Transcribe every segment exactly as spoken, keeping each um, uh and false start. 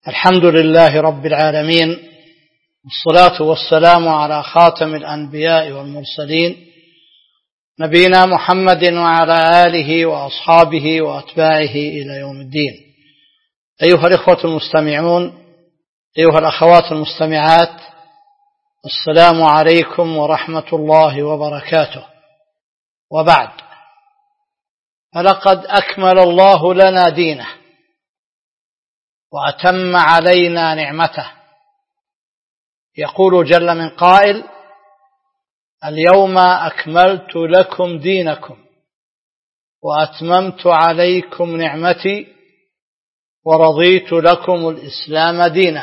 الحمد لله رب العالمين، والصلاة والسلام على خاتم الأنبياء والمرسلين نبينا محمد وعلى آله وأصحابه وأتباعه إلى يوم الدين. أيها الإخوة المستمعون، أيها الأخوات المستمعات، السلام عليكم ورحمة الله وبركاته. وبعد، فلقد أكمل الله لنا دينه وأتم علينا نعمته. يقول جل من قائل: اليوم أكملت لكم دينكم وأتممت عليكم نعمتي ورضيت لكم الإسلام دينا.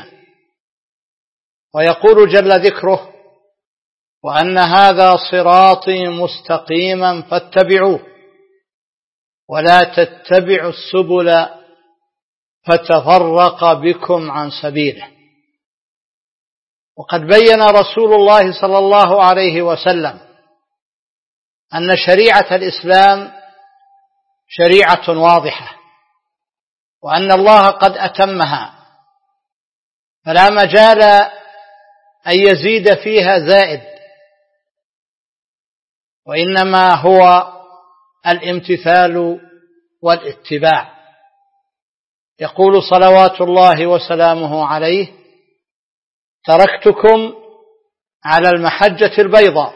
ويقول جل ذكره: وأن هذا صراطي مستقيما فاتبعوه ولا تتبعوا السبل فتفرق بكم عن سبيله. وقد بين رسول الله صلى الله عليه وسلم أن شريعة الإسلام شريعة واضحة، وأن الله قد أتمها، فلا مجال أن يزيد فيها زائد، وإنما هو الامتثال والاتباع. يقول صلوات الله وسلامه عليه: تركتكم على المحجة البيضاء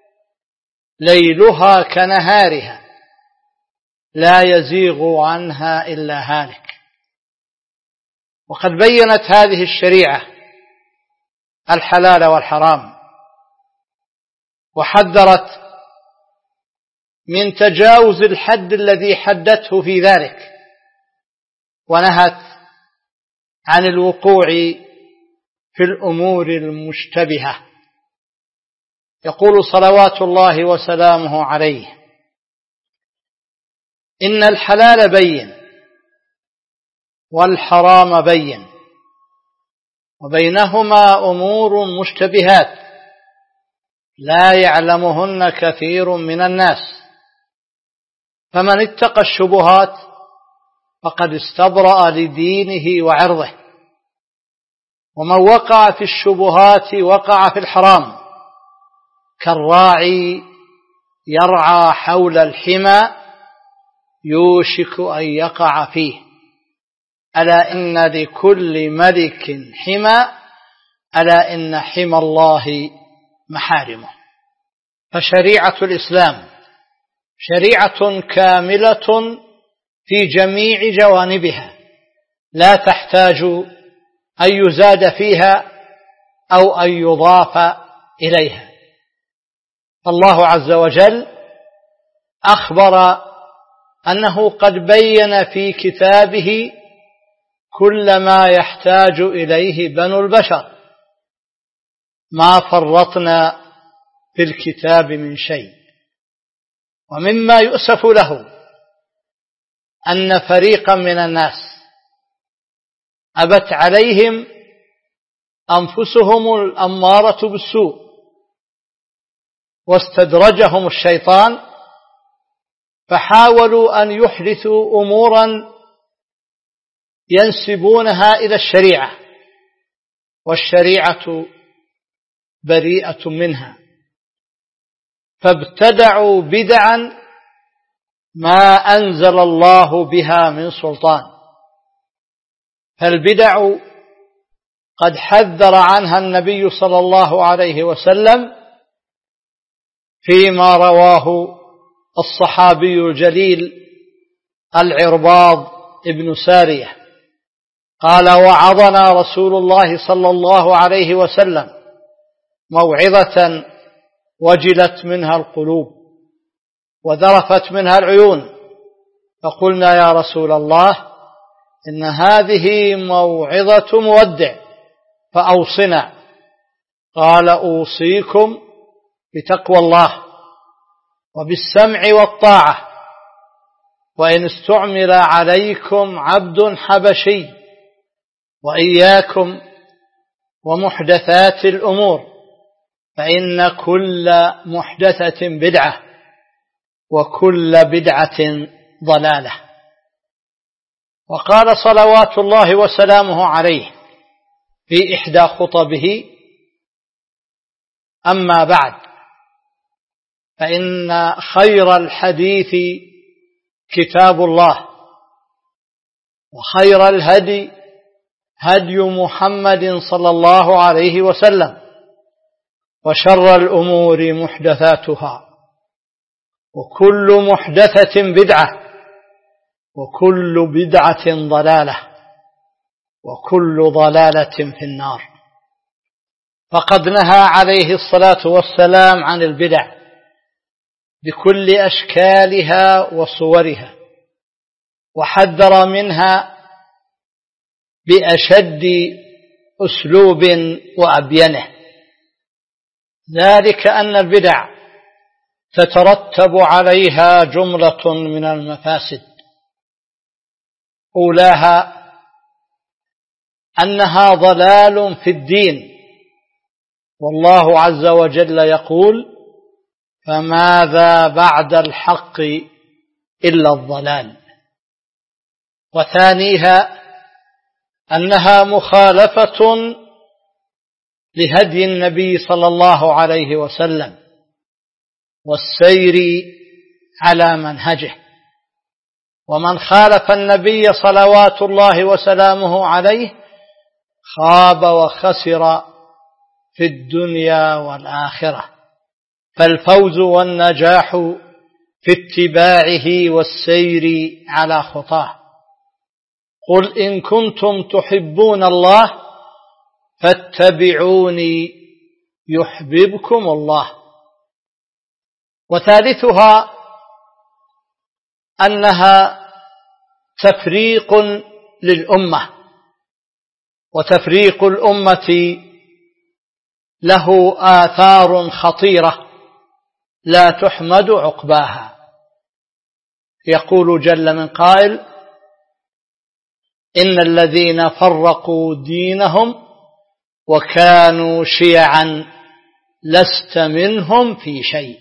ليلها كنهارها لا يزيغ عنها إلا هالك. وقد بينت هذه الشريعة الحلال والحرام، وحذرت من تجاوز الحد الذي حدته في ذلك، ونهت عن الوقوع في الأمور المشتبهة. يقول صلوات الله وسلامه عليه: إن الحلال بين والحرام بين وبينهما أمور مشتبهات لا يعلمهن كثير من الناس، فمن اتقى الشبهات فقد استبرأ لدينه وعرضه، ومن وقع في الشبهات وقع في الحرام، كالراعي يرعى حول الحمى يوشك أن يقع فيه، ألا إن لكل ملك حمى، ألا إن حمى الله محارمه. فشريعة الإسلام شريعة كاملة في جميع جوانبها، لا تحتاج أن يزاد فيها أو أن يضاف إليها. الله عز وجل أخبر أنه قد بين في كتابه كل ما يحتاج إليه بنو البشر، ما فرطنا في الكتاب من شيء. ومما يؤسف له أن فريقا من الناس أبت عليهم أنفسهم الأمارة بالسوء، واستدرجهم الشيطان، فحاولوا أن يحدثوا أمورا ينسبونها إلى الشريعة، والشريعة بريئة منها، فابتدعوا بدعا ما أنزل الله بها من سلطان. فالبدع قد حذر عنها النبي صلى الله عليه وسلم فيما رواه الصحابي الجليل العرباض ابن سارية قال: وعظنا رسول الله صلى الله عليه وسلم موعظة وجلت منها القلوب وذرفت منها العيون، فقلنا: يا رسول الله، إن هذه موعظة مودع فأوصنا. قال: أوصيكم بتقوى الله وبالسمع والطاعة، وإن استعمل عليكم عبد حبشي، وإياكم ومحدثات الأمور، فإن كل محدثة بدعة وكل بدعة ضلالة. وقال صلوات الله وسلامه عليه: في إحدى خطبه: أما بعد، فإن خير الحديث كتاب الله، وخير الهدي هدي محمد صلى الله عليه وسلم، وشر الأمور محدثاتها، وكل محدثة بدعة، وكل بدعة ضلالة، وكل ضلالة في النار. فقد نهى عليه الصلاة والسلام عن البدع بكل أشكالها وصورها، وحذر منها بأشد أسلوب وأبينه، ذلك أن البدع تترتب عليها جملة من المفاسد، أولاها أنها ضلال في الدين، والله عز وجل يقول: فماذا بعد الحق إلا الضلال. وثانيها أنها مخالفة لهدي النبي صلى الله عليه وسلم والسير على منهجه، ومن خالف النبي صلوات الله وسلامه عليه خاب وخسر في الدنيا والآخرة. فالفوز والنجاح في اتباعه والسير على خطاه. قل إن كنتم تحبون الله فاتبعوني يحببكم الله. وثالثها أنها تفريق للأمة، وتفريق الأمة له آثار خطيرة لا تحمد عقباها. يقول جل من قائل: إن الذين فرقوا دينهم وكانوا شيعا لست منهم في شيء.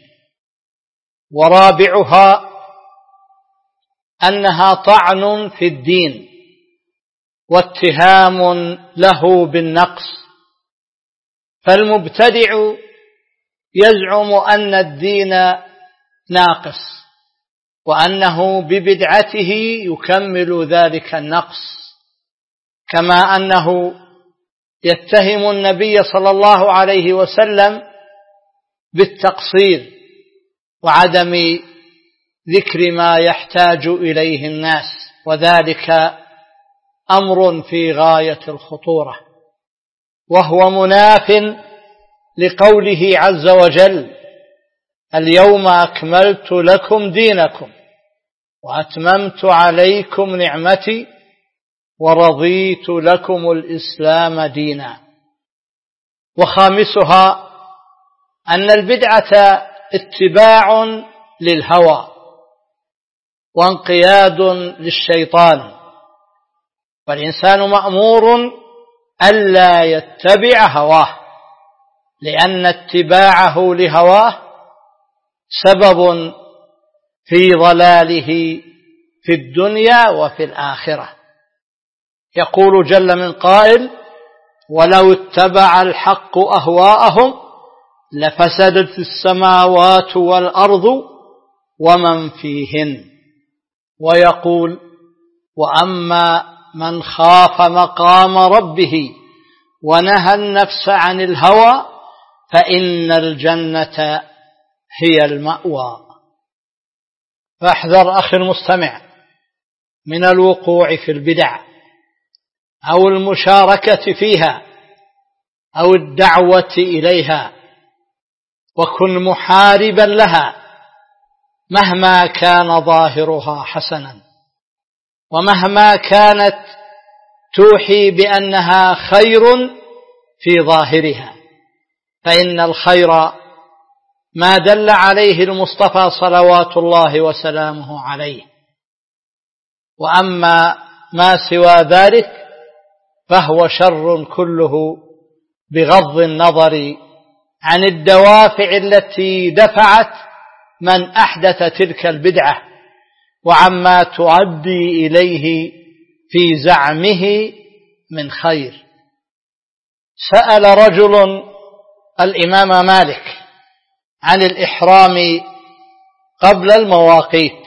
ورابعها أنها طعن في الدين واتهام له بالنقص، فالمبتدع يزعم أن الدين ناقص، وأنه ببدعته يكمل ذلك النقص، كما أنه يتهم النبي صلى الله عليه وسلم بالتقصير وعدم ذكر ما يحتاج إليه الناس، وذلك أمر في غاية الخطورة، وهو مناف لقوله عز وجل: اليوم أكملت لكم دينكم وأتممت عليكم نعمتي ورضيت لكم الإسلام دينا. وخامسها أن البدعة اتباع للهوى وانقياد للشيطان، والإنسان مأمور ألا يتبع هواه، لأن اتباعه لهواه سبب في ضلاله في الدنيا وفي الآخرة. يقول جل من قائل: ولو اتبع الحق أهواءهم لفسدت السماوات والأرض ومن فيهن. ويقول: وأما من خاف مقام ربه ونهى النفس عن الهوى فإن الجنة هي المأوى. فاحذر أخي المستمع من الوقوع في البدع أو المشاركة فيها أو الدعوة إليها، وكن محاربا لها مهما كان ظاهرها حسنا، ومهما كانت توحي بأنها خير في ظاهرها، فإن الخير ما دل عليه المصطفى صلوات الله وسلامه عليه. وأما ما سوى ذلك فهو شر كله، بغض النظر عن الدوافع التي دفعت من أحدث تلك البدعة وعما تؤدي إليه في زعمه من خير. سأل رجل الإمام مالك عن الإحرام قبل المواقيت،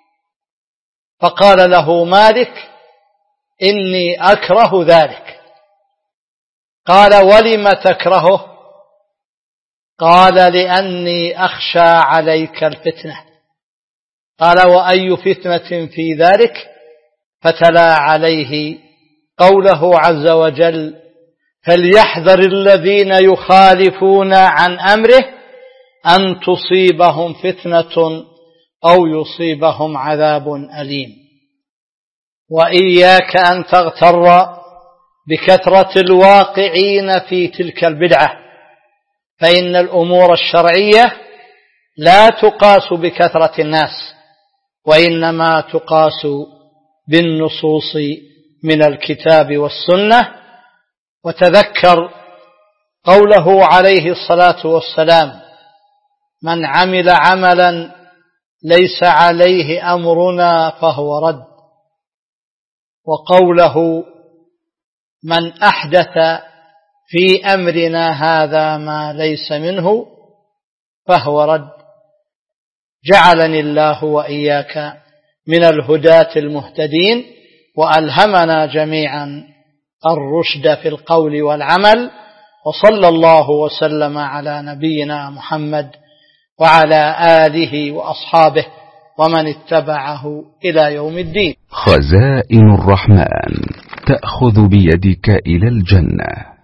فقال له مالك: إني أكره ذلك. قال: ولم تكرهه؟ قال: لأني أخشى عليك الفتنة. قال: وأي فتنة في ذلك؟ فتلا عليه قوله عز وجل: فليحذر الذين يخالفون عن أمره أن تصيبهم فتنة أو يصيبهم عذاب أليم. وإياك أن تغتر بكثرة الواقعين في تلك البدعة، فإن الأمور الشرعية لا تقاس بكثرة الناس، وإنما تقاس بالنصوص من الكتاب والسنة. وتذكر قوله عليه الصلاة والسلام: من عمل عملا ليس عليه أمرنا فهو رد. وقوله: من أحدث في أمرنا هذا ما ليس منه فهو رد. جعلني الله وإياك من الهداة المهتدين، وألهمنا جميعا الرشد في القول والعمل. وصلى الله وسلم على نبينا محمد وعلى آله وأصحابه ومن اتبعه إلى يوم الدين. خزائن الرحمن تأخذ بيدك إلى الجنة.